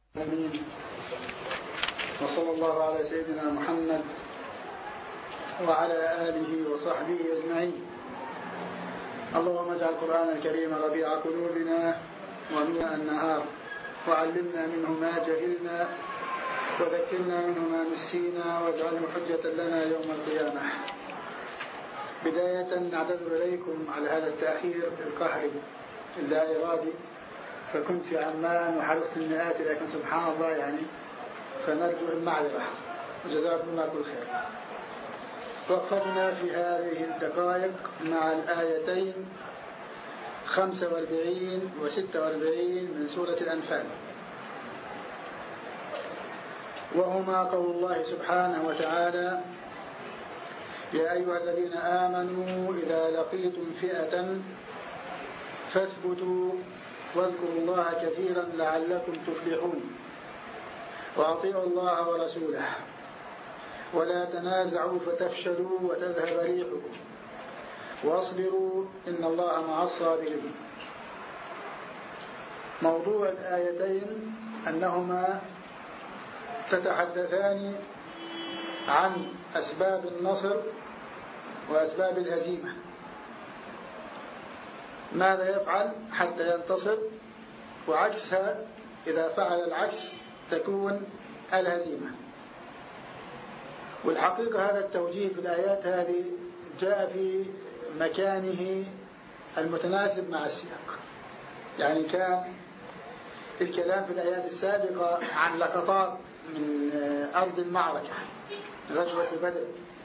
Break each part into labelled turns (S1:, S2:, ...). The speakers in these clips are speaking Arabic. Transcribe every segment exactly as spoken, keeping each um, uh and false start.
S1: آمين. وصلى الله على سيدنا محمد وعلى آله وصحبه أجمعين. اللهم اجعل القرآن الكريم ربيع قلوبنا ونور النهار، وعلمنا منه ما جهلنا وذكرنا منه ما نسينا، واجعله حجة لنا يوم القيامة. بداية نعتذر إليكم على هذا التأخير القهري اللا إرادي، فكنت في عمان وحرصت المئات، لكن سبحان الله يعني فنرجو المعذرة، وجزاكم الله كل خير. وقفتنا في هذه الدقائق مع الآيتين خمسة وأربعين وستة وأربعين من سورة الأنفال، وهما قول الله سبحانه وتعالى: يا أيها الذين آمنوا إذا لقيتم فئة فاثبتوا واذكروا الله كثيرا لعلكم تفلحون، وأطيعوا الله ورسوله ولا تنازعوا فتفشلوا وتذهب ريحكم واصبروا إن الله مع الصابرين. موضوع الآيتين أنهما تتحدثان عن أسباب النصر وأسباب الهزيمة، ماذا يفعل حتى ينتصر، وعكسها إذا فعل العكس تكون الهزيمة. والحقيقة هذا التوجيه في الآيات هذه جاء في مكانه المتناسب مع السياق. يعني كان الكلام في الآيات السابقة عن لقطات من أرض المعركة، غزوة بدر،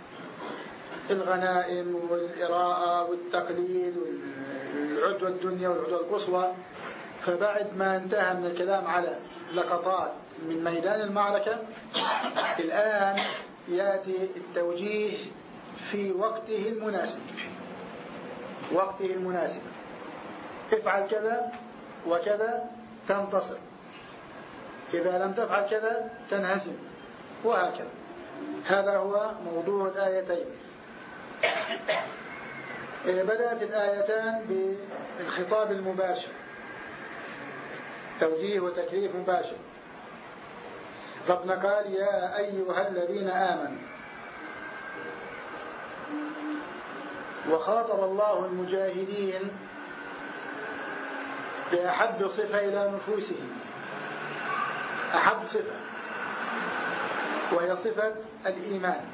S1: الغنائم والإراءة والتقليل والعدوى الدنيا والعدوى القصوى. فبعد ما انتهى من الكلام على لقطات من ميدان المعركة، الآن يأتي التوجيه في وقته المناسب. وقته المناسب، افعل كذا وكذا تنتصر، إذا لم تفعل كذا تنهزم، وهكذا. هذا هو موضوع الآيتين. بدأت الآيتان بالخطاب المباشر، توجيه وتكليف مباشر. ربنا قال: يا أيها الذين آمنوا، وخاطب الله المجاهدين بأحب صفة إلى نفوسهم، أحب صفة، وهي صفة الإيمان،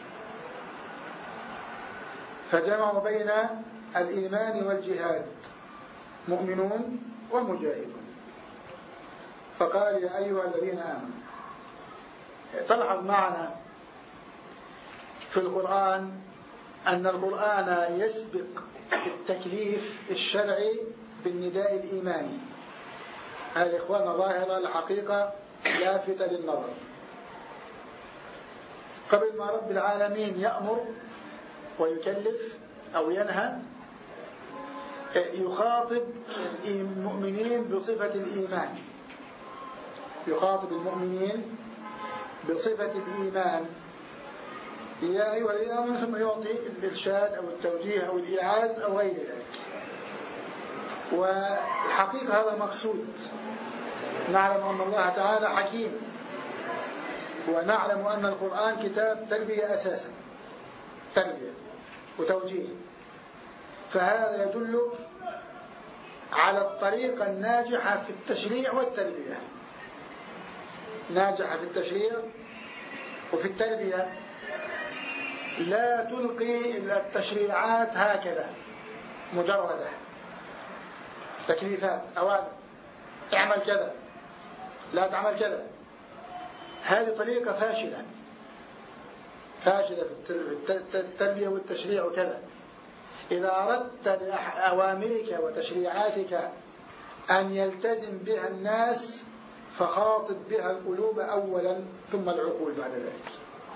S1: فجمعوا بين الإيمان والجهاد، مؤمنون ومجاهدون. فقال: يا أيها الذين آمنوا. تلحظ معنا في القرآن أن القرآن يسبق التكليف الشرعي بالنداء الإيماني. هذه إخوانا ظاهرة الحقيقة لافتة للنظر. قبل ما رب العالمين يأمر ويكلف أو ينهى، يخاطب المؤمنين بصفة الإيمان، يخاطب المؤمنين بصفة الإيمان. يا أيها الذين آمنوا، ثم يعطي الإرشاد أو التوجيه أو الإيعاز أو غير ذلك. والحقيقة هذا مقصود. نعلم أن الله تعالى حكيم، ونعلم أن القرآن كتاب تربية أساسا، تربية وتوجيه. فهذا يدل على الطريقة الناجحة في التشريع والتربية، ناجحة في التشريع وفي التربية. لا تلقي التشريعات هكذا مجردة، تكليفات، أوامر، اعمل كذا لا تعمل كذا. هذه طريقة فاشلة، فاشلة في التربية والتشريع وكذا. إذا أردت أوامرك وتشريعاتك أن يلتزم بها الناس، فخاطب بها القلوب أولا ثم العقول بعد ذلك.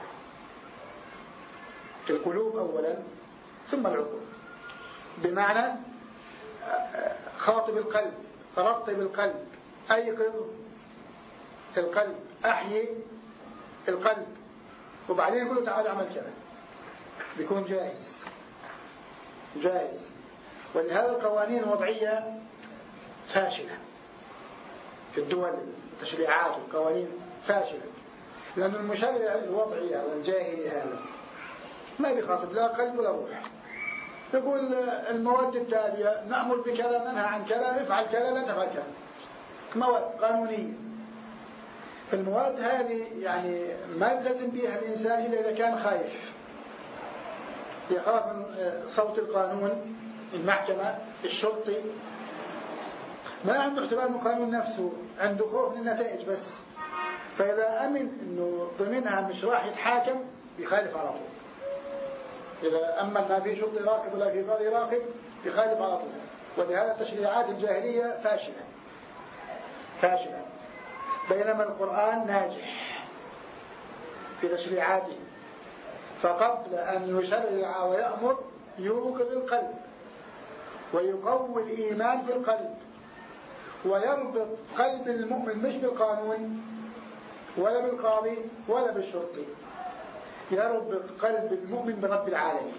S1: القلوب أولا ثم العقول، بمعنى خاطب القلب، رطب القلب، أيقظ القلب، أحيي القلب، وبعدين يقول تعالى اعمل كذا، بيكون جاهز جاهز. ولهذا القوانين الوضعية فاشلة في الدول تشريعات وقوانين فاشلة، لأن المشرع الوضعي أو الجاهلي هذا ما بيخاطب لا قلب ولا روح. يقول المواد التالية نأمر بكذا ننهى عن كذا، افعل كذا لا تفعل كذا، مواد قانونية. فالمواد هذه يعني ما يلتزم بها الإنسان إلا إذا كان خايف، يخاف من صوت القانون، المحكمة، الشرطي. ما عنده احترام القانون نفسه، عنده خوف من النتائج بس. فإذا أمن إنه ضمنها مش راح يتحاكم بيخالف على طول. إذا أمن ما في شرطي راقب ولا في قاضي راقب بيخالف على طول. ولهذا التشريعات الجاهلية فاشلة فاشلة، بينما القرآن ناجح في تشريعاته. فقبل أن يشرع ويأمر يوقظ القلب ويقوي الإيمان بالقلب، ويربط قلب المؤمن مش بالقانون ولا بالقاضي ولا بالشرطي، يربط قلب المؤمن برب العالمين.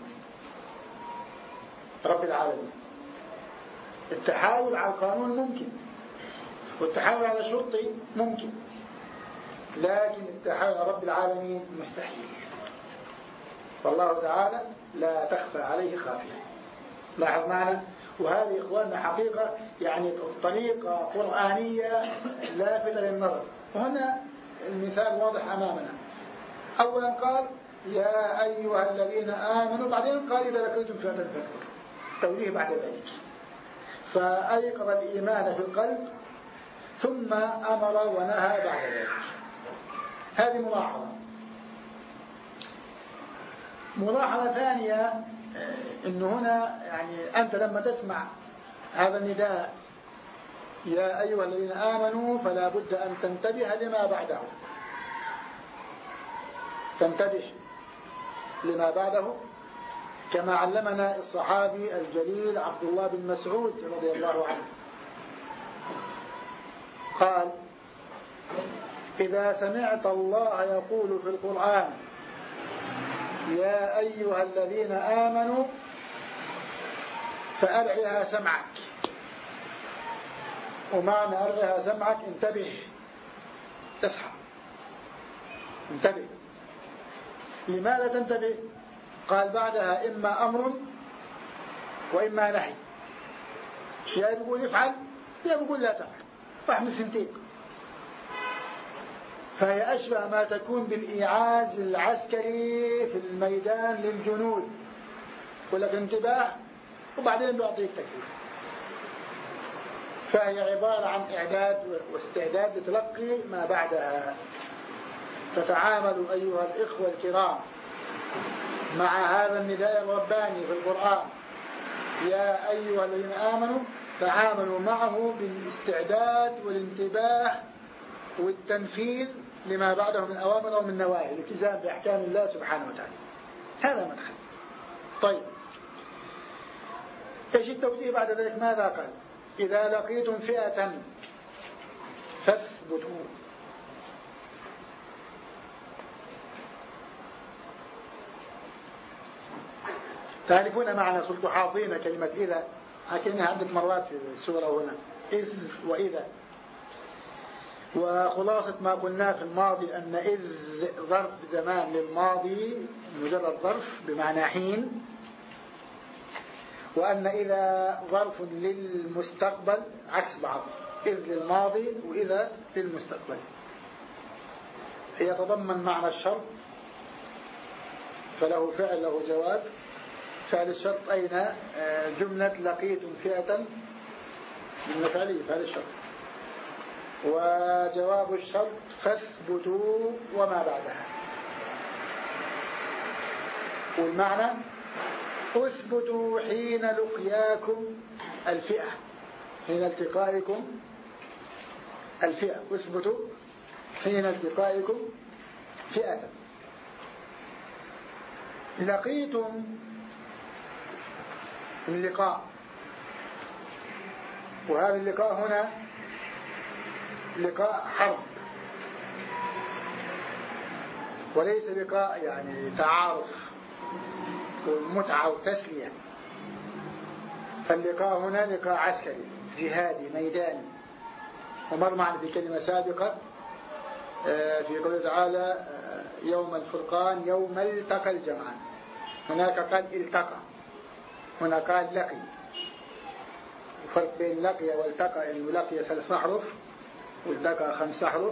S1: رب العالمين. التحايل على القانون ممكن، والتحايل على الشرطي ممكن، لكن التحايل على رب العالمين مستحيل. فالله تعالى لا تخفى عليه خافية. لاحظ معنا. وهذه إخواننا حقيقة يعني طريقة قرآنية لافتة للنظر. وهنا المثال واضح أمامنا. أولا قال يا أيها الذين آمنوا، بعدين قال إذا لقيتم فئة فاثبتوا، توجيه بعد ذلك. فأيقظ الإيمان في القلب ثم أمر ونهى بعد ذلك. هذه ملاحظة. ملاحظة ثانية، إنه هنا يعني أنت لما تسمع هذا النداء يا أيها الذين آمنوا فلا بد أن تنتبه لما بعده، تنتبه لما بعده، كما علمنا الصحابي الجليل عبد الله بن مسعود رضي الله عنه. قال إذا سمعت الله يقول في القرآن يا أيها الذين آمنوا فأرعها سمعك. ومعنى أرعها سمعك انتبه، اصحى، انتبه. لماذا تنتبه؟ قال بعدها إما أمر وإما نهي، يا يقول افعل يا يقول لا تفعل، فاحمل سنتين. فهي أشبه ما تكون بالإيعاز العسكري في الميدان للجنود، يقول لك انتباه وبعدين بيعطيك تكليف. فهي عبارة عن إعداد واستعداد لتلقي ما بعدها. تتعامل أيها الإخوة الكرام مع هذا النداء الرباني في القرآن يا أيها الذين آمنوا، تعاملوا معه بالاستعداد والانتباه والتنفيذ لما بعده من أوامر ومن نواهي، الالتزام بأحكام الله سبحانه وتعالى. هذا مدخل. طيب ايش التوجيه بعد ذلك؟ ماذا قال؟ إذا لقيتم فئة فاثبتوا. تعرفون معنى صرتوا حافظين كلمة إذا، حكيناها عدة مرات في السورة هنا، إذ وإذا. وخلاصة ما قلناه في الماضي أن إذ ظرف زمان للماضي مجرد ظرف بمعنى حين، وأن إذا ظرف للمستقبل عكس بعض، إذ للماضي وإذا للمستقبل. يتضمن معنى الشرط فله فعل له جواب. فعل الشرط أين؟ جملة لقيتم فئة من فعله فعل الشرط، وجواب الشرط فاثبتوا وما بعدها. والمعنى اثبتوا حين لقياكم الفئة، حين التقائكم الفئة، اثبتوا حين التقائكم فئة. لقيتم اللقاء، وهذا اللقاء هنا لقاء حرب وليس لقاء يعني تعارف ومتعة وتسلية. فاللقاء هنا لقاء عسكري جهادي ميداني. ومر معنا في كلمة سابقة في قوله تعالى يوم الفرقان يوم التقى الجمعان. هناك قال التقى، هنا قال لقي. الفرق بين لقي والتقى إنه لقي ثلاث أحرف والتقى خمس أحرف.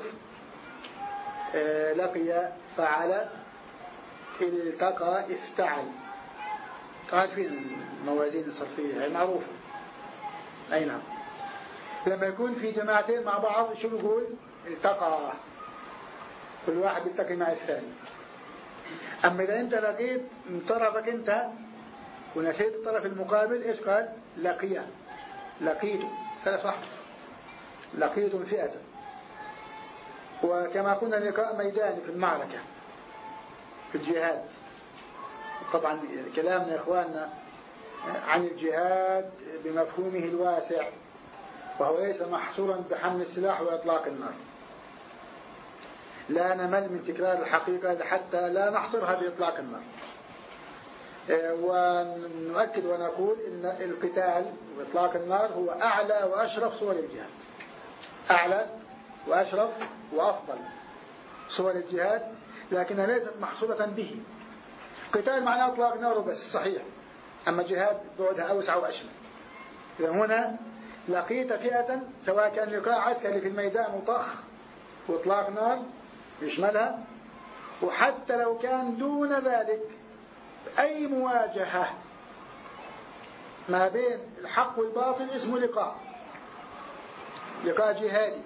S1: لقي فعل، التقى افتعل. قال في الموازين الصرفية هي معروفة. أي نعم. لما يكون في جماعتين مع بعض شو بيقول؟ التقى، كل واحد يلتقي مع الثاني. أما إذا أنت لقيت من طرفك أنت ونسيت الطرف المقابل إيش قال؟ لقيا، لقيت ثلاث أحرف، لقيت فئة. وكما كنا لقاء ميداني في المعركة في الجهاد. طبعا كلامنا يا إخواننا عن الجهاد بمفهومه الواسع، وهو ليس محصورا بحمل السلاح وإطلاق النار. لا نمل من تكرار الحقيقة حتى لا نحصرها بإطلاق النار. ونؤكد ونقول إن القتال وإطلاق النار هو أعلى وأشرف صور الجهاد، أعلى وأشرف وأفضل صور الجهاد، لكنها ليست محصورة به. قتال معناه إطلاق نار بس، صحيح، أما جهاد بعدها أوسع وأشمل. إذا هنا لقيت فئة، سواء كان لقاء عسكري في الميدان وطخ وإطلاق نار يشملها، وحتى لو كان دون ذلك أي مواجهة ما بين الحق والباطل اسمه لقاء، لقاء جهادي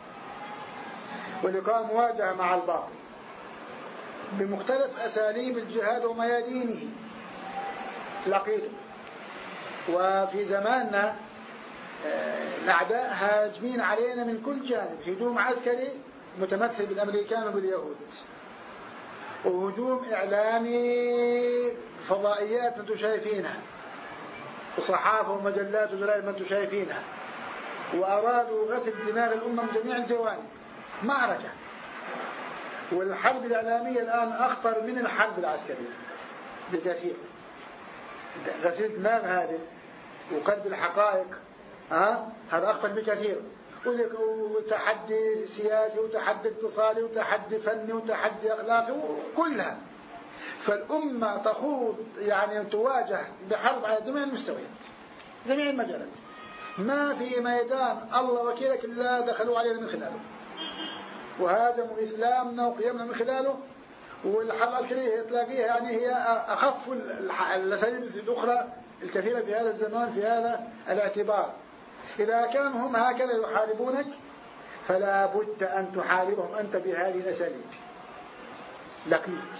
S1: ولقاء مواجهة مع الباطل بمختلف أساليب الجهاد وميادينه لقيته. وفي زماننا الأعداء هاجمين علينا من كل جانب، هجوم عسكري متمثل بالأمريكان وباليهود، وهجوم إعلامي فضائيات ما انتم شايفينها، وصحافة ومجلات وجرائد ما انتم شايفينها، وأرادوا غسل دماء الأمة من جميع الجوانب. معركة. والحرب الإعلامية الآن أخطر من الحرب العسكرية بكثير. غسيل دماغ هذه وقلب الحقائق ها هذا أخطر بكثير. وتحدي سياسي وتحدي اقتصادي وتحدي فني وتحدي أخلاقي كلها. فالأمة تخوض يعني تواجه بحرب على جميع المستويات، جميع المجالات. ما في ميدان الله وكيلك إلا دخلوا علينا من خلاله، وهاجموا إسلامنا وقيمنا من خلاله. والحرب العسكرية تلاقيها يعني هي أخف الأساليب الأخرى الكثيرة في هذا الزمان في هذا الاعتبار. إذا كانوا هم هكذا يحاربونك فلا بد أن تحاربهم أنت بهذه الأساليب. لقيت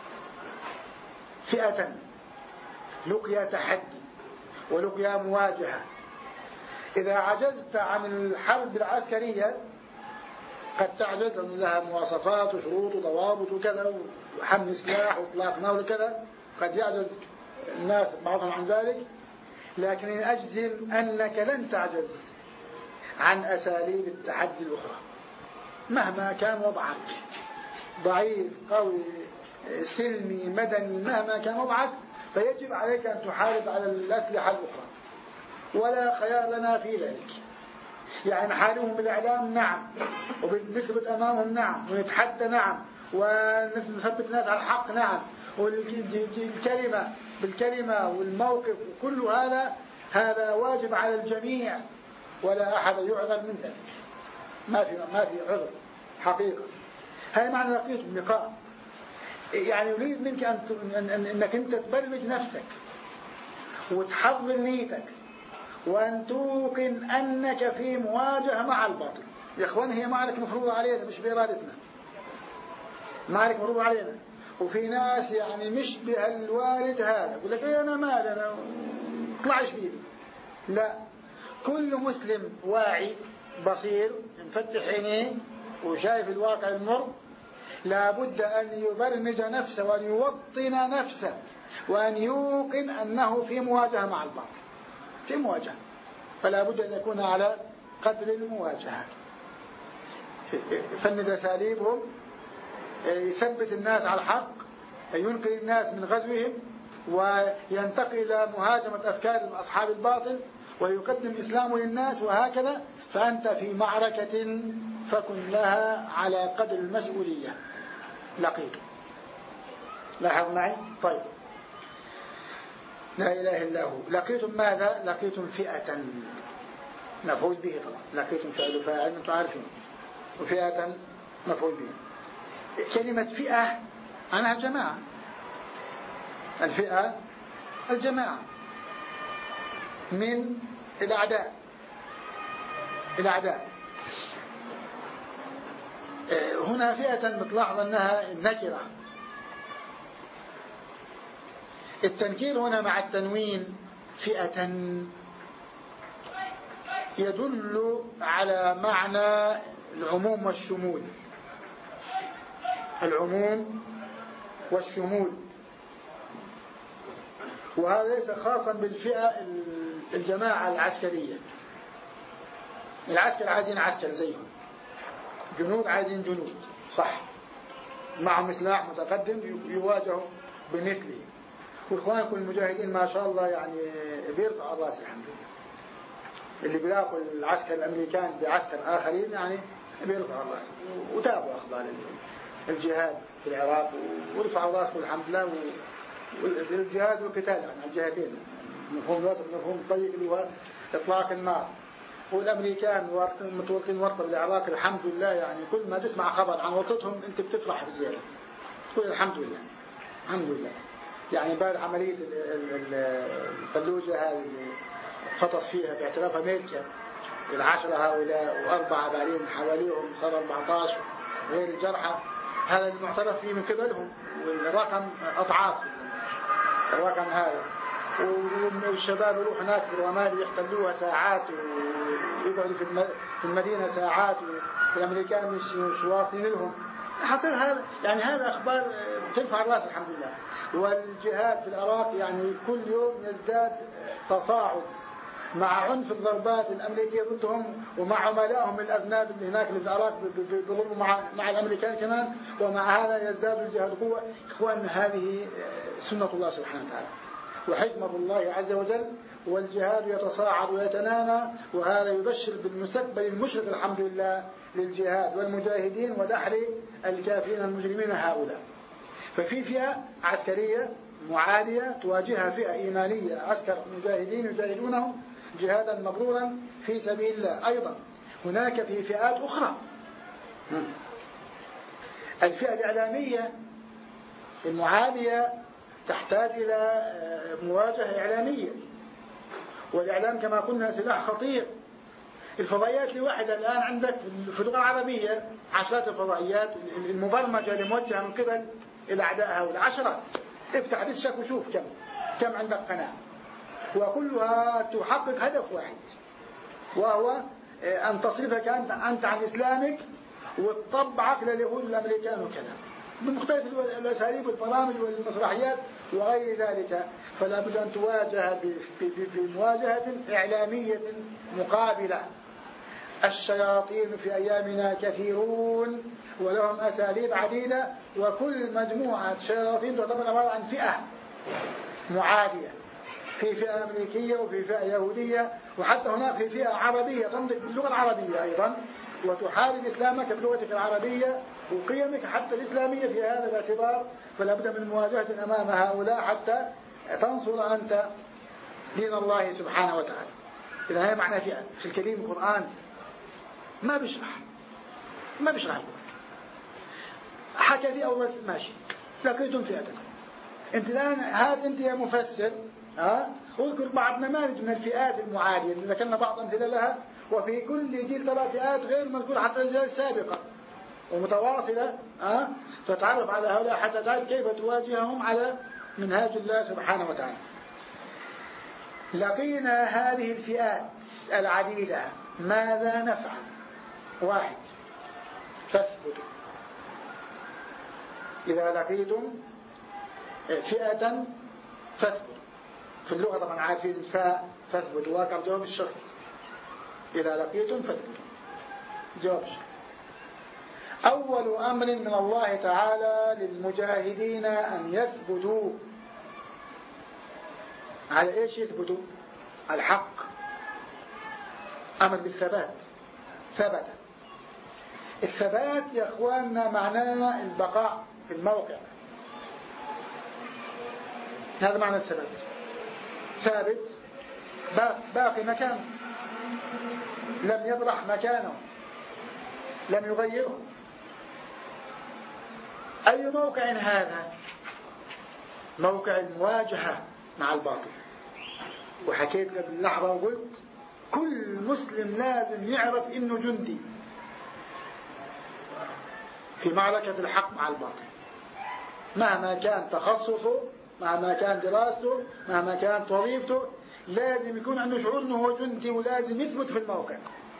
S1: فئة لقيا تحدي ولقيا مواجهة. إذا عجزت عن الحرب العسكرية قد تعجز لها مواصفات وشروط وضوابط وكذا وحمل سلاح واطلاق نار وكذا، قد يعجز الناس بعضهم عن ذلك، لكن أجزم أنك لن تعجز عن أساليب التحدي الأخرى مهما كان وضعك، ضعيف قوي سلمي مدني، مهما كان وضعك فيجب عليك أن تحارب على الأسلحة الأخرى، ولا خيار لنا في ذلك. يعني نحاربهم بالإعلام نعم، وبنثبت أمامهم نعم، ونتحدى نعم، ونثبت الناس على الحق نعم، والكلمة بالكلمة والموقف وكل هذا هذا واجب على الجميع، ولا أحد يعذر من ذلك. ما في ما في عذر حقيقة. هاي معنى لقيت اللقاء. يعني يريد منك أن أنك أنت تبرمج نفسك وتحضر نيتك وأن توقن أنك في مواجهة مع الباطل. يا إخوان هي معركة مفروضة علينا مش بإرادتنا، معركة مفروضة علينا. وفي ناس يعني مش بالوارد هذا يقول لك إيه أنا مال أنا اطلعش بيدي. لا، كل مسلم واعي بصير مفتح عينيه وشايف الواقع المر لابد أن يبرمج نفسه وأن يوطن نفسه وأن يوقن أنه في مواجهة مع الباطل، في مواجهة، فلا بد أن يكون على قدر المواجهة. فند أساليبهم، يثبت الناس على الحق، ينقذ الناس من غزوهم، وينتقل إلى مهاجمة أفكار أصحاب الباطل ويقدم إسلامه للناس، وهكذا فأنت في معركة فكن لها على قدر المسؤولية. لقيتم، لاحظ معي؟ طيب، لا إله إلا هو. لقيتم ماذا؟ لقيتم فئة، مفعول به طبعا، لقيتم فعل فاعل أنتم عارفين، وفئة مفعول به. كلمة فئة عنها جماعة، الفئة الجماعة من الأعداء، الأعداء. هنا فئة بتلاحظ أنها نكرة، التنكير هنا مع التنوين فئة يدل على معنى العموم والشمول، العموم والشمول، وهذا ليس خاصا بالفئة الجماعة العسكرية. العسكر عايزين عسكر زيهم، جنود عايزين جنود، صح، معهم سلاح متقدم يواجهوا بمثله. واخوانكم المجاهدين ما شاء الله يعني بيرفعوا الراس الحمد لله، اللي بيلاقوا العسكر الامريكان بعسكر اخرين يعني بيرفعوا الراس، وتابعوا اخبار الجهاد في العراق ورفعوا راسهم الحمد لله. والجهاد والقتال يعني على الجهتين، مفهوم الوسط مفهوم الضيق اللي هو اطلاق النار. والامريكان متورطين ورطه بالعراق الحمد لله، يعني كل ما تسمع خبر عن ورطتهم انت بتفرح بزياده، تقول الحمد لله الحمد لله. يعني بعد عمليه الفلوجه هذه اللي خطف فيها باعتراف امريكا العشره هؤلاء واربعه بعدين حواليهم صار أربعة عشر غير الجرحى، هذا المعترف فيه من قبلهم، والرقم اضعاف الرقم هذا. والشباب يروحوا هناك بالرمادي يحتلوها ساعات ويقعدوا في المدينه ساعات، والامريكان مش واصلين لهم. حقيقة هذا يعني هذا اخبار ترفع الراس الحمد لله. والجهاد في العراق يعني كل يوم يزداد تصاعد مع عنف الضربات الامريكيه ضدهم، ومع عملائهم الاذناب اللي هناك اللي في العراق بيضربوا مع مع الامريكان كمان، ومع هذا يزداد الجهاد قوه. اخواننا هذه سنه الله سبحانه وتعالى وحكمه الله عز وجل، والجهاد يتصاعد ويتنامى، وهذا يبشر بالمستقبل المشرق الحمد لله للجهاد والمجاهدين ودحر الكافرين المجرمين هؤلاء. ففي فئة عسكرية معادية تواجهها فئة إيمانية، عسكر مجاهدين يجاهدونهم جهادا مبرورا في سبيل الله. أيضا هناك في فئات أخرى، الفئة الإعلامية المعادية تحتاج إلى مواجهة إعلامية، والإعلام كما قلنا سلاح خطير. الفضائيات لوحدها الآن عندك في اللغة العربية عشرات الفضائيات المبرمجة الموجهة من قبل الأعداء هؤلاء، عشرات. افتح دشك وشوف كم كم عندك قناة، وكلها تحقق هدف واحد، وهو أن تصرفك أنت عن إسلامك وتطبعك لليهود والأمريكان وكذا بمختلف الأساليب والبرامج والمسرحيات وغير ذلك. فلا بد أن تواجه بمواجهة إعلامية مقابلة. الشياطين في أيامنا كثيرون ولهم أساليب عديدة، وكل مجموعة شياطين تعتبر عبارة عن فئة معادية، في فئة أمريكية وفي فئة يهودية، وحتى هناك في فئة عربية تنطق باللغة العربية أيضا وتحارب إسلامك بلغتك العربية وقيمك حتى الإسلامية في هذا الاعتبار. فلا بد من مواجهة أمام هؤلاء حتى تنصر أنت دين الله سبحانه وتعالى. إذا هي معنى فئة في الكريم القرآن ما بيشرح ما بيشرح حكى في أول ماشي لقيتم فئة. أنت الآن هات أنت يا مفسر ها اذكر بعض نماذج من الفئات المعادية اللي ذكرنا بعض أمثلة لها، وفي كل جيل ترى فئات غير مذكورة حتى الأجيال السابقة ومتواصلة ها فتعرف على هؤلاء حتى تعرف كيف تواجههم على منهاج الله سبحانه وتعالى. لقينا هذه الفئات العديدة ماذا نفعل؟ واحد، فاثبتوا. إذا لقيتم فئة فاثبتوا. في اللغة طبعا عارفين الفاء فاثبتوا واقع جواب الشرط. إذا لقيتم فاثبتوا جواب الشرط. أول أمر من الله تعالى للمجاهدين أن يثبتوا. على إيش يثبتوا؟ الحق، أمر بالثبات. ثبت. الثبات يا اخواننا معناه البقاء في الموقع، هذا معنى الثبات. ثابت باقي مكانه، لم يبرح مكانه، لم يغيره. أي موقع هذا؟ موقع المواجهة مع الباطل. وحكيت قبل لحظة وقلت كل مسلم لازم يعرف إنه جندي في معركة الحق مع الباطل، مهما كان تخصصه، مهما كان دراسته، مهما كانت وظيفته، لازم يكون عنده شعور أنه هو جندي ولازم يثبت في الموقع.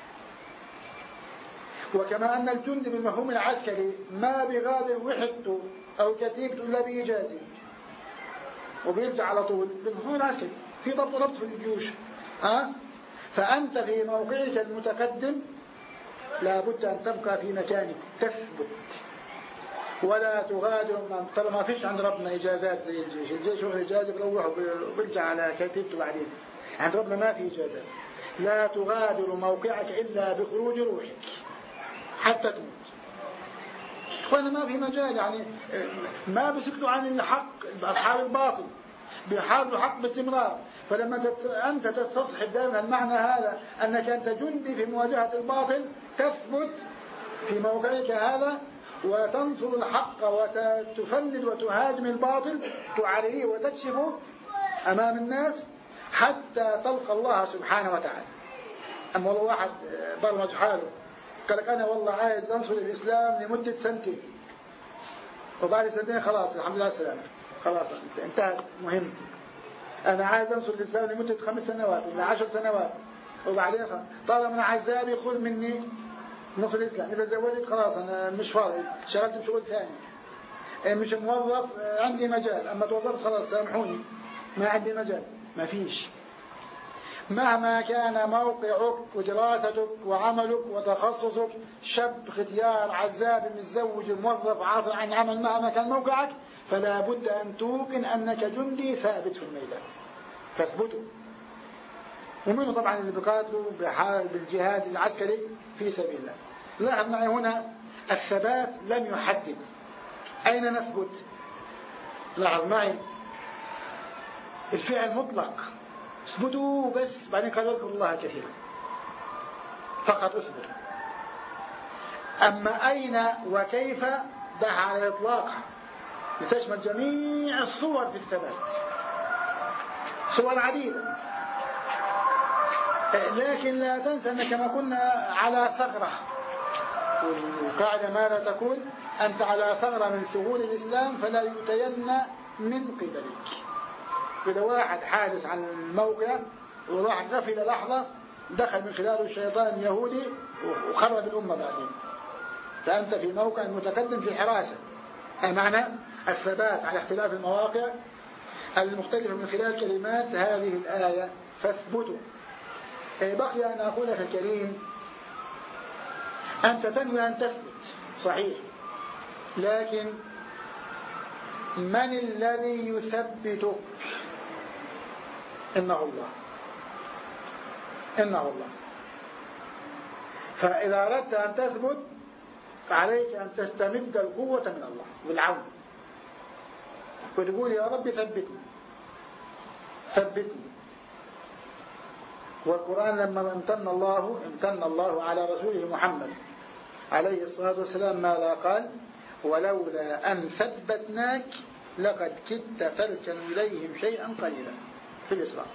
S1: وكما أن الجندي بالمفهوم العسكري ما بيغادر وحدته أو كتيبته إلا بإجازة وبيرجع على طول، بالمفهوم العسكري في ضبط ضبط في الجيوش. أه؟ فأنت في موقعك المتقدم لابد أن تبقى في مكانك، تثبت ولا تغادر. ترى ما فيش عند ربنا إجازات زي الجيش، الجيش هو إجازة بروح وبرجع على كتيبته بعدين. عند ربنا ما في إجازات. لا تغادر موقعك إلا بخروج روحك حتى تموت. إخوانا ما في مجال، يعني ما بيسكتوا عن الحق. أصحاب الباطل بيحاربوا الحق باستمرار. فلما أنت تستصحب دائما المعنى هذا أنك أنت جندي في مواجهة الباطل، تثبت في موقعك هذا وتنصر الحق وتفند وتهاجم الباطل، تعريه وتكشفه أمام الناس حتى تلقى الله سبحانه وتعالى. أما والله واحد برمج حاله قال لك أنا والله عايز أنصر الإسلام لمدة سنتين، وبعد سنتين خلاص الحمد لله السلامة، خلاص انتهت مهمتي. أنا عايز أنصر الإسلام لمدة خمس سنوات ولا عشر سنوات، وبعدين طالما أنا عزابي خذ مني نص الإسلام. إذا زوجت خلاص أنا مش فاضي، شغلت بشغل ثاني، مش موظف عندي مجال، أما توظفت خلاص سامحوني ما عندي مجال. ما فيش. مهما كان موقعك ودراستك وعملك وتخصصك، شاب ختيار عزاب متزوج موظف عاطل عن عمل، مهما كان موقعك فلا بد أن توقن أنك جندي ثابت في الميدان، فاثبتوا. ومنه طبعا اللي بيقاتلوا بالجهاد العسكري في سبيل الله. لاحظ معي هنا الثبات لم يحدد أين نثبت. لاحظ معي الفعل مطلق، اثبتوا بس، بعدين قال اذكروا الله كثيرا، فقط اثبتوا. أما أين وكيف دعها على إطلاقها لتشمل جميع الصور في الثبات، صور عديدة. لكن لا تنسى أن كما كنا على ثغرة، والقاعدة ماذا تقول؟ أنت على ثغرة من ثغور الإسلام فلا يؤتين من قبلك. إذا واحد حادث عن الموقع وراح غفل لحظة دخل من خلاله الشيطان يهودي وخرب الأمة بعدين، فأنت في موقع متقدم في حراسة. أي معنى الثبات على اختلاف المواقع المختلفة من خلال كلمات هذه الآية فاثبتوا. بقي أن أقول لك الكريم أنت تنوي أن تثبت صحيح، لكن من الذي يثبتك؟ إنه الله، إنه الله. فإذا أردت أن تثبت فعليك أن تستمد القوة من الله والعون، وتقول يا رب ثبتني ثبتني. والقرآن لما امتن الله امتن الله على رسوله محمد عليه الصلاة والسلام ماذا قال؟ ولولا أن ثبتناك لقد كدت تركن إليهم شيئا قليلا في الإسراء.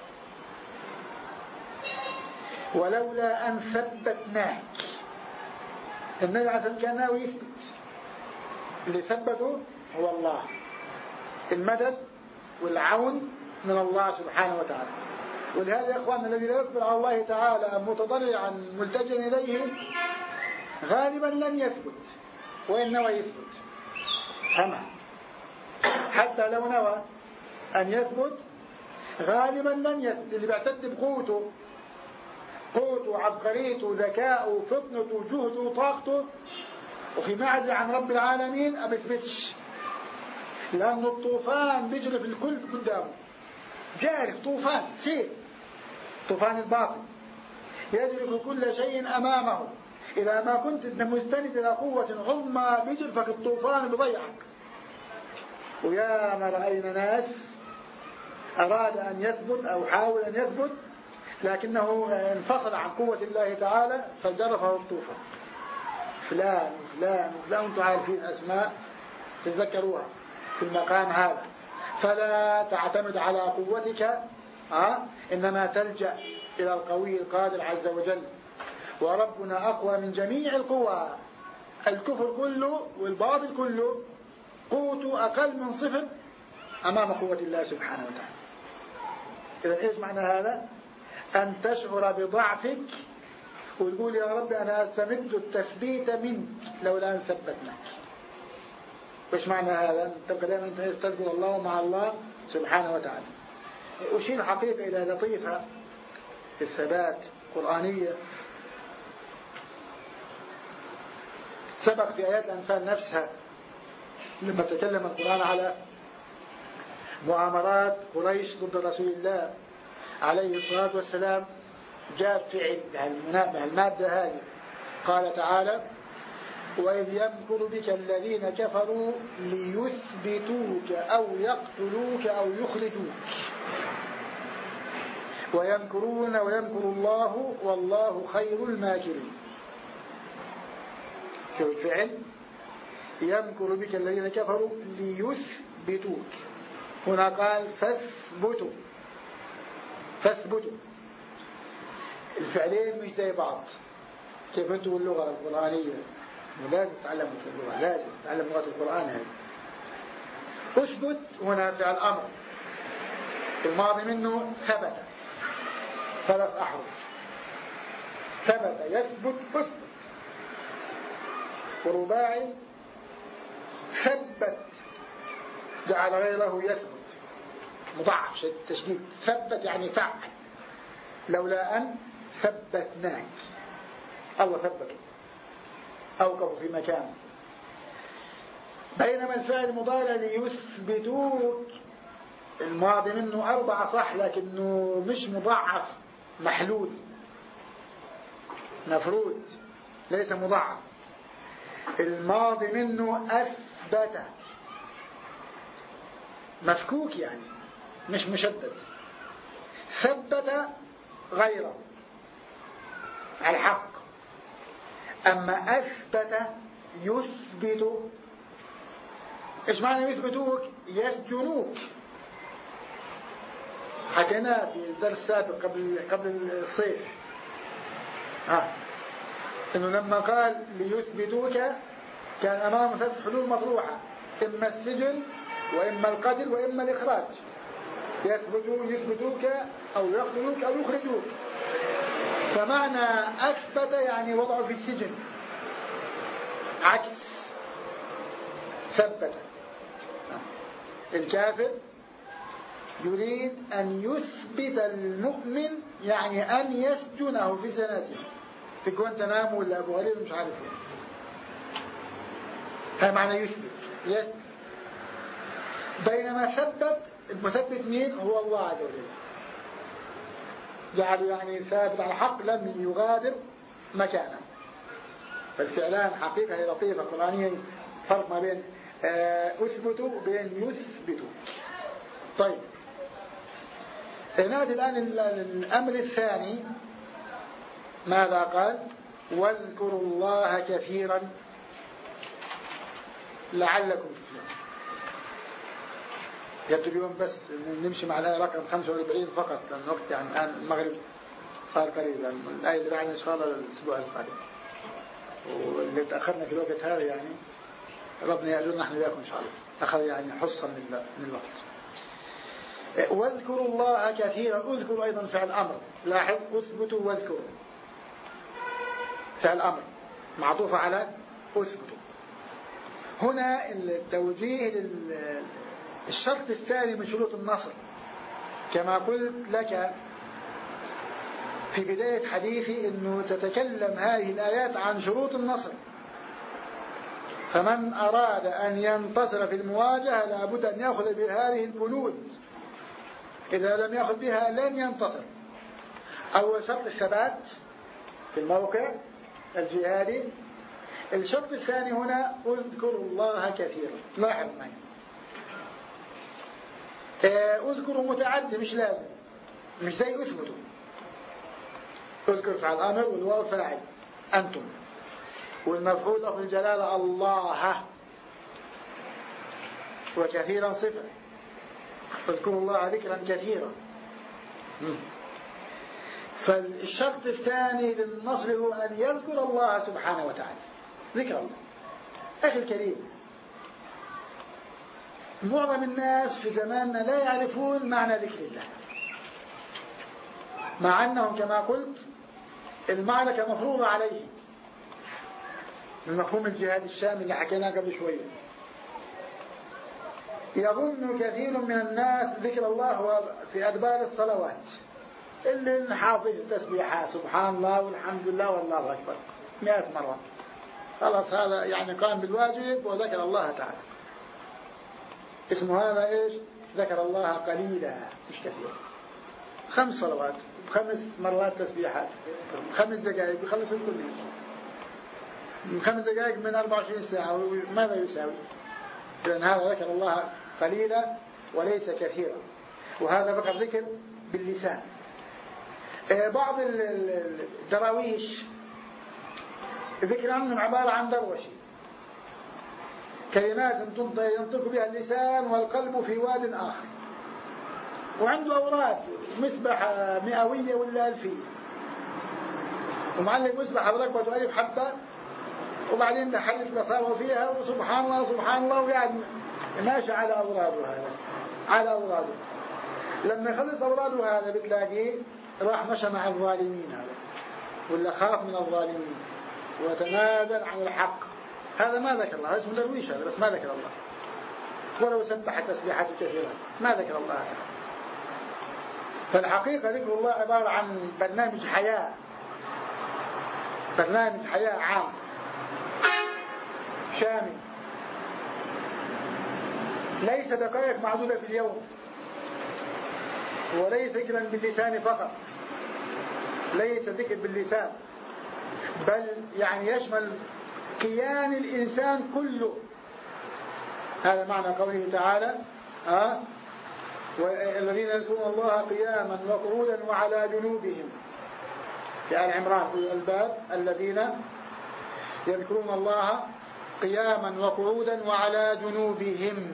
S1: ولولا أن ثبتناك، النبي عليه الصلاة والسلام كان ناوي يثبت، اللي ثبته هو الله، المدد والعون من الله سبحانه وتعالى. ولهذا يا إخواننا الذي لا يقبل على الله تعالى متضرعا ملتجئا إليه غالبا لن يثبت، وإن نوى يثبت أما حتى لو نوى أن يثبت غالبا لن يثبت. اللي بيعتد بقوته، قوته عبقريته ذكاؤه فطنته جهده طاقته وفي معزة عن رب العالمين ما بيثبتش، لأن الطوفان بيجري في الكل قدامه، جاري طوفان سير، طوفان الباطل يجري كل شيء أمامه، إذا ما كنت مستند إلى قوة عظمى بيجرفك الطوفان بضيعك. ويا ما رأينا ناس أراد أن يثبت أو حاول أن يثبت لكنه انفصل عن قوة الله تعالى فجرفه الطوفان. فلان وفلان وفلان، أنتم عارفين أسماء تتذكروها في المقام هذا. فلا تعتمد على قوتك، أه؟ إنما تلجأ إلى القوي القادر عز وجل. وربنا أقوى من جميع القوى. الكفر كله والباطل كله قوته أقل من صفر أمام قوة الله سبحانه وتعالى. إذا إيش معنى هذا؟ أن تشعر بضعفك وتقول يا رب أنا أستمد التثبيت منك لولا أن ثبتناك. إيش معنى هذا؟ تبقى دائما أنت تذكر الله مع الله سبحانه وتعالى. أشير حقيقة إلى لطيفة في الثبات قرآنية سبق في آيات الأنفال نفسها لما تكلم القرآن على مؤامرات قريش ضد رسول الله عليه الصلاة والسلام. جاء فعل المادة هذه. قال تعالى: وإذ يمكر بك الذين كفروا ليثبتوك أو يقتلوك أو يخرجوك ويمكرون ويمكر الله والله خير الماكرين. شو الفعل؟ يمكر بك الذين كفروا ليثبتوك. هنا قال فاثبتوا فاثبتوا. الفعلين مش زي بعض. كيف انتم اللغة القرآنية لازم تتعلموا اللغة، لازم تتعلم لغة القرآن هذه. اثبت هنا فعل أمر الماضي منه ثبت، ثلاث أحرف. ثبت يثبت اثبت. ورباعي ثبت جعل غيره يثبت، مضاعف شيء التشديد. ثبت يعني فعل، لولا أن ثبتناك. الله ثبته أوقفوا في مكان. بينما الفعل المضارع ليثبتوك الماضي منه أربعة صح، لكنه مش مضاعف، محلول مفرود ليس مضاعف. الماضي منه أثبت، مفكوك يعني مش مشدد. ثبت غيره على الحق. أما أثبت يثبت. إيش معنى يثبتوك؟ يسجنوك. حكينا في الدرس السابق قبل قبل الصيف ها إنه لما قال ليثبتوك كان أمامه ثلاث حلول مطروحة: إما السجن وإما القتل وإما الإخراج. يثبتوا يثبتوك أو يقتلوك أو يخرجوك. فمعنى أثبت يعني وضعه في السجن، عكس ثبت. الكافر يريد أن يثبت المؤمن، يعني أن يسجنه في سنته في جوانتنامو ولا أبو غريب مش عارف. هذا معنى يثبت يثبت. بينما ثبت المثبت مين؟ هو الله عز وجل. جعله يعني ثابت على حق لم يغادر مكانه. فالفعلان حقيقة هي لطيفة قرآنية، فرق ما بين أثبتوا وبين يثبتوا. طيب نأتي الآن الأمر الثاني. ماذا قال؟ واذكروا الله كثيرا لعلكم تفلحون. يبدو اليوم بس نمشي مع الآية رقم خمسة وأربعين فقط، لأن الوقت يعني الآن المغرب صار قريب. يعني الآية اللي بعدنا إن شاء الله الأسبوع القادم، واللي تأخرنا في الوقت هذا يعني ربنا يأجرنا نحن وياكم إن شاء الله. أخذ يعني حصة من الوقت. واذكروا الله كثيرا. اذكروا أيضا فعل أمر. لاحظ اثبتوا واذكروا فعل أمر معطوف على اثبتوا. هنا التوجيه للشرط الثاني من شروط النصر، كما قلت لك في بداية حديثي أنه تتكلم هذه الآيات عن شروط النصر. فمن أراد أن ينتصر في المواجهة لابد أن يأخذ بهذه البنود، إذا لم يأخذ بها لن ينتصر. أول شرط الثبات في الموقع، الجهاد. الشرط الثاني هنا اذكروا الله كثيرا. لاحظ معي اذكروا متعدي مش لازم، مش زي اثبتوا. اذكر فعل امر والواو فاعل انتم، والمفعول لفظ الجلاله الله، وكثيرا صفه. اذكروا الله ذكرا كثيرا. فالشرط الثاني للنصر هو ان يذكر الله سبحانه وتعالى. ذكر الله. اخي الكريم، معظم الناس في زماننا لا يعرفون معنى ذكر الله، مع أنهم كما قلت المعركة مفروضة عليهم من مفهوم الجهاد الشامل اللي حكيناه قبل شوية. يظن كثير من الناس ذكر الله هو في أدبار الصلوات، اللي حافظ التسبيحات سبحان الله والحمد لله والله أكبر مئة مرة، خلاص هذا يعني قام بالواجب وذكر الله تعالى. اسمه هذا ايش؟ ذكر الله قليلا مش كثير. خمس صلوات بخمس مرات تسبيحات خمس دقائق بخلص الكل. من خمس دقائق من أربعة وعشرين ساعة ماذا يساوي؟ لأن هذا ذكر الله قليلا وليس كثيرا، وهذا فقط ذكر باللسان. بعض الدراويش ذكر عنهم عبارة عن دروشي، كلمات ينطق بها اللسان والقلب في واد آخر، وعنده أوراد مسبحة مئوية ولا ألفية، ومعلق مسبحة بركبة ألف حبة، وبعدين دحلت بصاره فيها وسبحان الله سبحان الله، وقاعد ماشي على أوراده. هذا على أوراده. لما يخلص أوراده هذا بتلاقيه راح مشى مع الظالمين، هذا ولا خاف من الظالمين وتنازل عن الحق. هذا ما ذكر الله، اسمه درويش هذا، بس ما ذكر الله. ولو سبح تسبيحات كثيرة ما ذكر الله. فالحقيقة ذكر الله عبارة عن برنامج حياة، برنامج حياة عام شامل، ليس دقائق معدودة في اليوم، وليس ذكرا باللسان فقط، ليس ذكر باللسان، بل يعني يشمل كيان الإنسان كله. هذا معنى قوله تعالى آه والذين يذكرون الله قياما وقعودا وعلى جنوبهم في آل عمران في الباب، الذين يذكرون الله قياما وقعودا وعلى جنوبهم.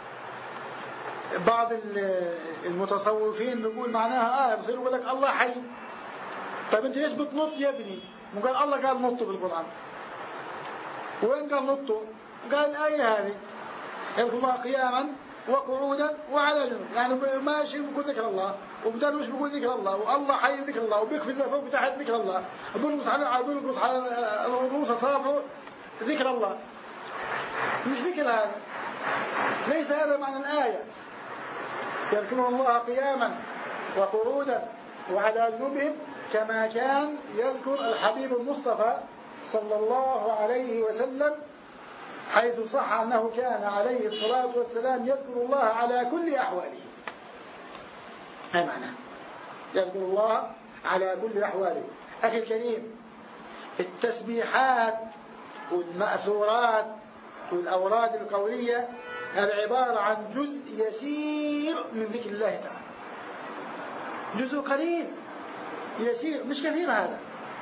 S1: بعض المتصوفين بيقول معناها آه يقول لك الله حي. طيب انت ليش بتنط يا ابني؟ قال الله قال نطوا بالقرآن. وين قال نطوا؟ قال آية هذه يذكر الله قياما وقعودا وعلى جنوب، يعني ماشي بيقول ذكر الله، وبدروش بيقول ذكر الله، والله حي ذكر الله، وبيقفز فوق وتحت ذكر الله، بيرقص على بيرقص على رؤوس اصابعه ذكر الله. مش ذكر هذا، ليس هذا معنى الآية. يذكرون الله قياما وقعودا وعلى جنوبهم كما كان يذكر الحبيب المصطفى صلى الله عليه وسلم، حيث صح أنه كان عليه الصلاة والسلام يذكر الله على كل أحواله. هذا معناه يذكر الله على كل أحواله. أخي الكريم، التسبيحات والمأثورات والأوراد القولية هذا عبارة عن جزء يسير من ذكر الله تعالى، جزء قليل يسير مش كثير. هذا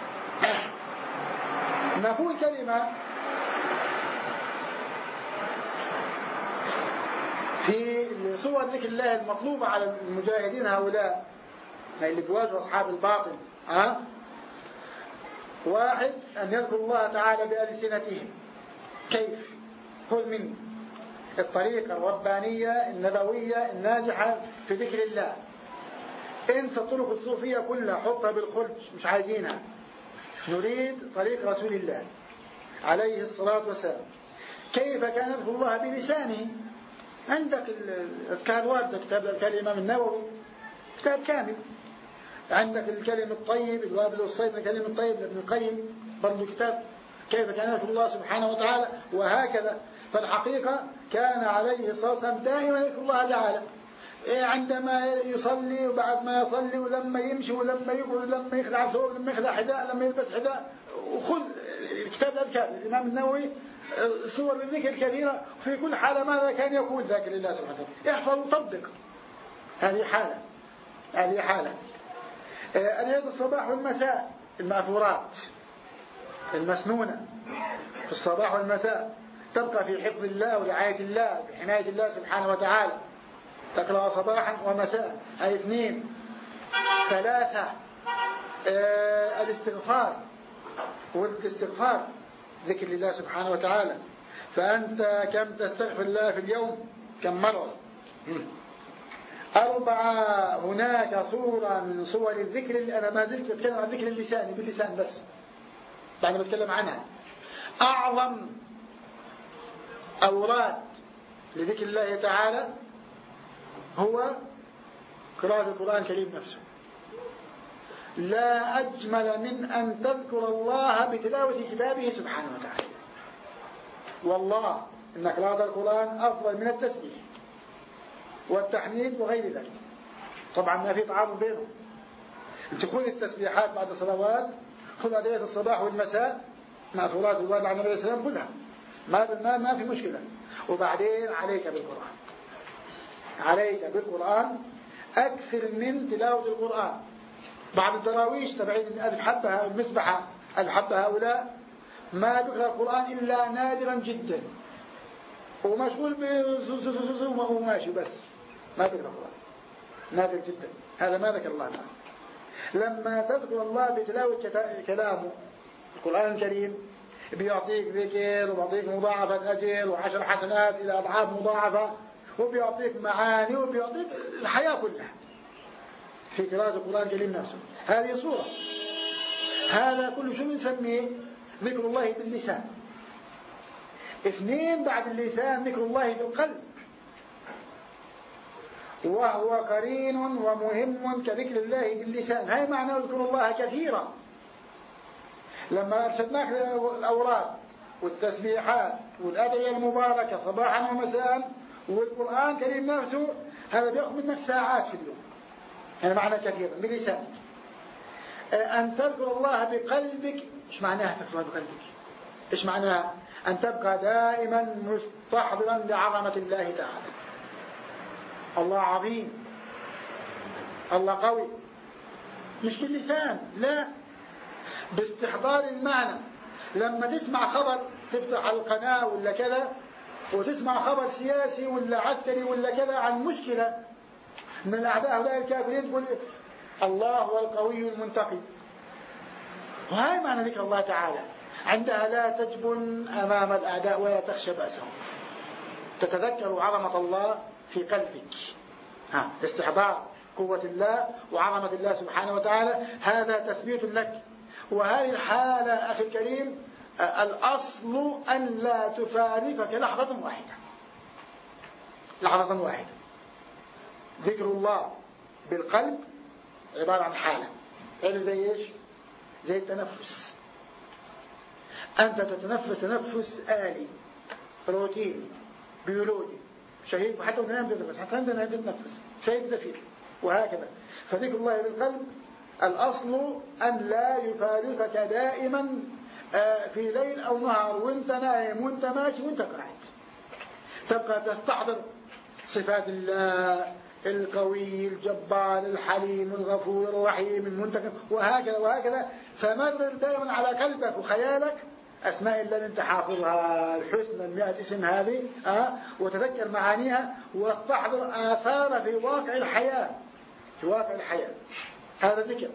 S1: نقول كلمة في صور ذكر الله المطلوبة على المجاهدين هؤلاء اللي بيواجهوا أصحاب الباطل. أه؟ واحد أن يذكر الله تعالى بألسنتهم. كيف؟ خذ مني الطريقة الربانية النبوية الناجحة في ذكر الله. انسى الطرق الصوفية كلها، حطها بالخلج، مش عايزينها. نريد طريق رسول الله عليه الصلاة والسلام. كيف كان يذكر الله بلسانه؟ عندك الأذكار واردة، كتاب الإمام النووي كتاب كامل. عندك الكلم الطيب الوابل والصيد الكلم الطيب لابن القيم برضو كتاب كيف كان يذكر الله سبحانه وتعالى، وهكذا. فالحقيقة كان عليه الصلاة والسلام دائما يذكر الله تعالى عندما يصلي وبعد ما يصلي، ولما يمشي ولما يقعد ولما يخلع ثوب لما يخلع حذاء لما يلبس حذاء. وخذ كتاب الأذكار الإمام النووي صور للذكر كثيرة، في كل حالة ماذا كان يقول ذاكر لله سبحانه وتعالى، احفظ وطبق. هذه حالة هذه حالة أذكار الصباح والمساء، المأثورات المسنونة في الصباح والمساء تبقى في حفظ الله ورعاية الله بحماية الله سبحانه وتعالى، تقرأ صباحا ومساء. هذه اثنين. ثلاثة آه الاستغفار، والاستغفار ذكر لله سبحانه وتعالى. فأنت كم تستغفر الله في اليوم؟ كم مرة؟ أربعة. هناك صورة من صور الذكر، أنا ما زلت أتكلم عن ذكر اللسان باللسان بس، بعد ما أتكلم عنها. أعظم أوراد لذكر الله تعالى هو قراءة القرآن الكريم نفسه. لا أجمل من أن تذكر الله بتلاوة كتابه سبحانه وتعالى. والله إن قراءة القرآن أفضل من التسبيح والتحميد وغير ذلك. طبعا ما في تعارض بينهم. انت خذ التسبيحات بعد الصلوات، خذ أدعية الصباح والمساء مع صلاة الله على النبي صلى الله عليه وسلم، خذها، ما ما ما في مشكلة. وبعدين عليك بالقرآن، عليك بالقرآن، أكثر من تلاوة القرآن. بعد التراويش تبعين ألف حبة المسبحة ألف حبة هؤلاء ما بيقرأ القرآن إلا نادرا جدا، ومشغول بزوزوزوزو وهو ماشي بس ما بيقرأ القرآن، نادر جدا. هذا ما ذكر الله تعالى. لما تذكر الله بتلاوة كلامه القرآن الكريم بيعطيك ذكر وبيعطيك مضاعفة أجر وعشر حسنات إلى أضعاف مضاعفة، وبيعطيك معاني وبيعطيك الحياة كلها في قراءة القرآن الكريم نفسه. هذه صورة. هذا كله شو بنسميه؟ ذكر الله باللسان. اثنين بعد اللسان ذكر الله بالقلب، وهو قرين ومهم كذكر الله باللسان. هاي معنى اذكر الله كثيرا. لما أرشدناك الأوراد والتسبيحات والأدعية المباركة صباحا ومساء والقرآن الكريم نفسه، هذا بيأخذ منك ساعات في اليوم. هذا معنى كثيرا باللسان. أن تذكر الله بقلبك. إيش معناها تذكر الله بقلبك؟ إيش معناها؟ أن تبقى دائما مستحضرا لعظمة الله تعالى. الله عظيم، الله قوي، مش باللسان، لا، باستحضار المعنى. لما تسمع خبر، تفتح القناة ولا كذا وتسمع خبر سياسي ولا عسكري ولا كذا عن مشكلة من الأعداء هؤلاء الكافرين، تقول الله هو القوي المنتقم. وهي معنى ذكر الله تعالى. عندها لا تجبن أمام الأعداء ولا تخشى بأسهم، تتذكر عظمة الله في قلبك. ها، استحضار قوة الله وعظمة الله سبحانه وتعالى، هذا تثبيت لك. وهذه الحالة أخي الكريم الأصل أن لا تفارقك لحظة واحدة، لحظة واحدة. ذكر الله بالقلب عبارة عن حالة، يعني زي إيش؟ زي التنفس. أنت تتنفس تنفس آلي روتيني بيولوجي شهيق، حتى ونام تتنفس، حتى عندنا تتنفس شهيق زفير، وهكذا. فذكر الله بالقلب الأصل أن لا يفارقك دائما في ليل أو نهار، وانت نايم وانت ماشي وانت قاعد، تبقى تستحضر صفات الله القوي الجبار الحليم الغفور الرحيم المنتقم، وهكذا وهكذا. فمرر دائما على قلبك وخيالك أسماء الله اللي انت حافظها الحسنى المئة اسم هذه، أه؟ وتذكر معانيها واستحضر آثارها في واقع الحياة، في واقع الحياة. هذا ذكر.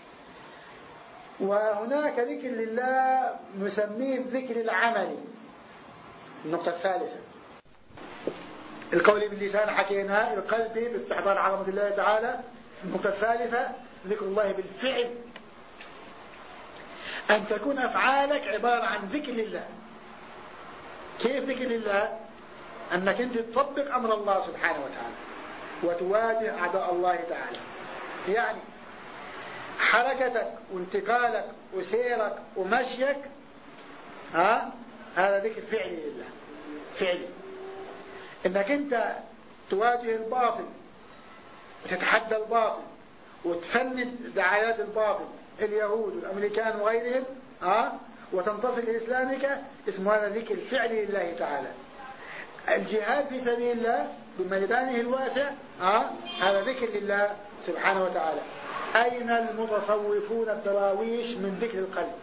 S1: وهناك ذكر لله نسميه الذكر العملي. النقطة الثالثة، القول باللسان حكينا، القلب باستحضار عظمة الله تعالى. النقطة الثالثة ذكر الله بالفعل، أن تكون أفعالك عبارة عن ذكر لله. كيف ذكر لله؟ أنك أنت تطبق أمر الله سبحانه وتعالى وتواجه أعداء الله تعالى. يعني حركتك وانتقالك وسيرك ومشيك، ها، هذا ذكر فعلي لله، فعلي. انك انت تواجه الباطل وتتحدى الباطل وتفند دعايات الباطل، اليهود والامريكان وغيرهم، ها، وتنتصر لإسلامك، اسم هذا ذكر فعلي لله تعالى. الجهاد في سبيل الله بميدانه الواسع آه هذا ذكر لله سبحانه وتعالى. أين المتصوفون الدراويش من ذكر القلب؟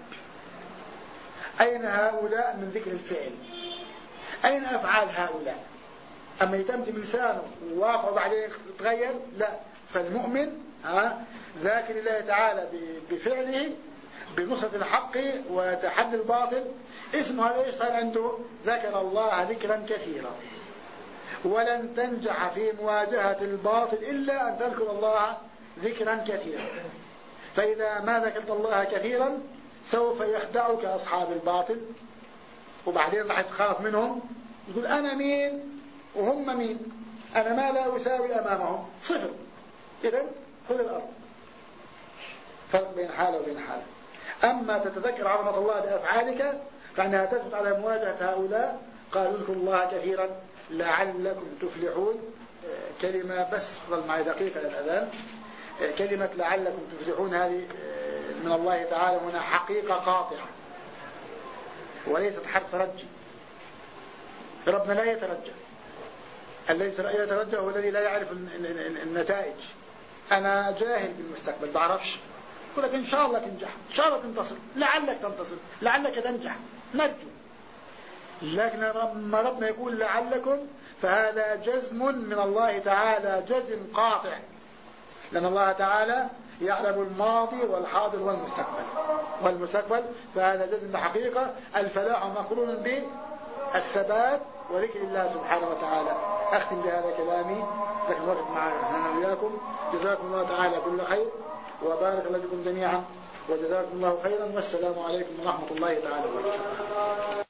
S1: أين هؤلاء من ذكر الفعل؟ أين أفعال هؤلاء؟ أما يتمتم لسانه وواقع وبعدين يتغير؟ لا. فالمؤمن آه ذاكر لله تعالى بفعله بنصرة الحق وتحدي الباطل، اسمه هذا ايش صار عنده؟ ذكر الله ذكرا كثيرا. ولن تنجح في مواجهة الباطل إلا أن تذكر الله ذكرا كثيرا. فإذا ما ذكرت الله كثيرا سوف يخدعك أصحاب الباطل، وبعدين راح تخاف منهم، يقول أنا مين وهم مين، أنا ما لا أساوي أمامهم صفر. إذن خذ الأرض. فرق بين حالة وبين حالة. أما تتذكر عظمة الله بأفعالك فإنها تثبت على مواجهة هؤلاء. قال اذكروا الله كثيرا لعلكم تفلحون. كلمة بس فضل معي دقيقة للأذان. كلمة لعلكم تفلحون هذه من الله تعالى هنا حقيقة قاطعة وليست حرف ترجي. ربنا لا يترجى. الذي يترجى هو الذي لا يعرف النتائج. أنا جاهل بالمستقبل بعرفش، يقول لك إن شاء الله تنجح، إن شاء الله تنتصر، لعلك تنتصر، لعلك تنجح، نرجو. لكن لما ربنا يقول لعلكم فهذا جزم من الله تعالى، جزم قاطع، لأن الله تعالى يعلم الماضي والحاضر والمستقبل والمستقبل فهذا جزم بحقيقة. الفلاح مقرون بالثبات وذكر الله سبحانه وتعالى. أختم بهذا كلامي، لكن وقت معنا وياكم. جزاكم الله تعالى كل خير وبارك الله بكم جميعا وجزاكم الله خيرا، والسلام عليكم ورحمة الله تعالى وبركاته.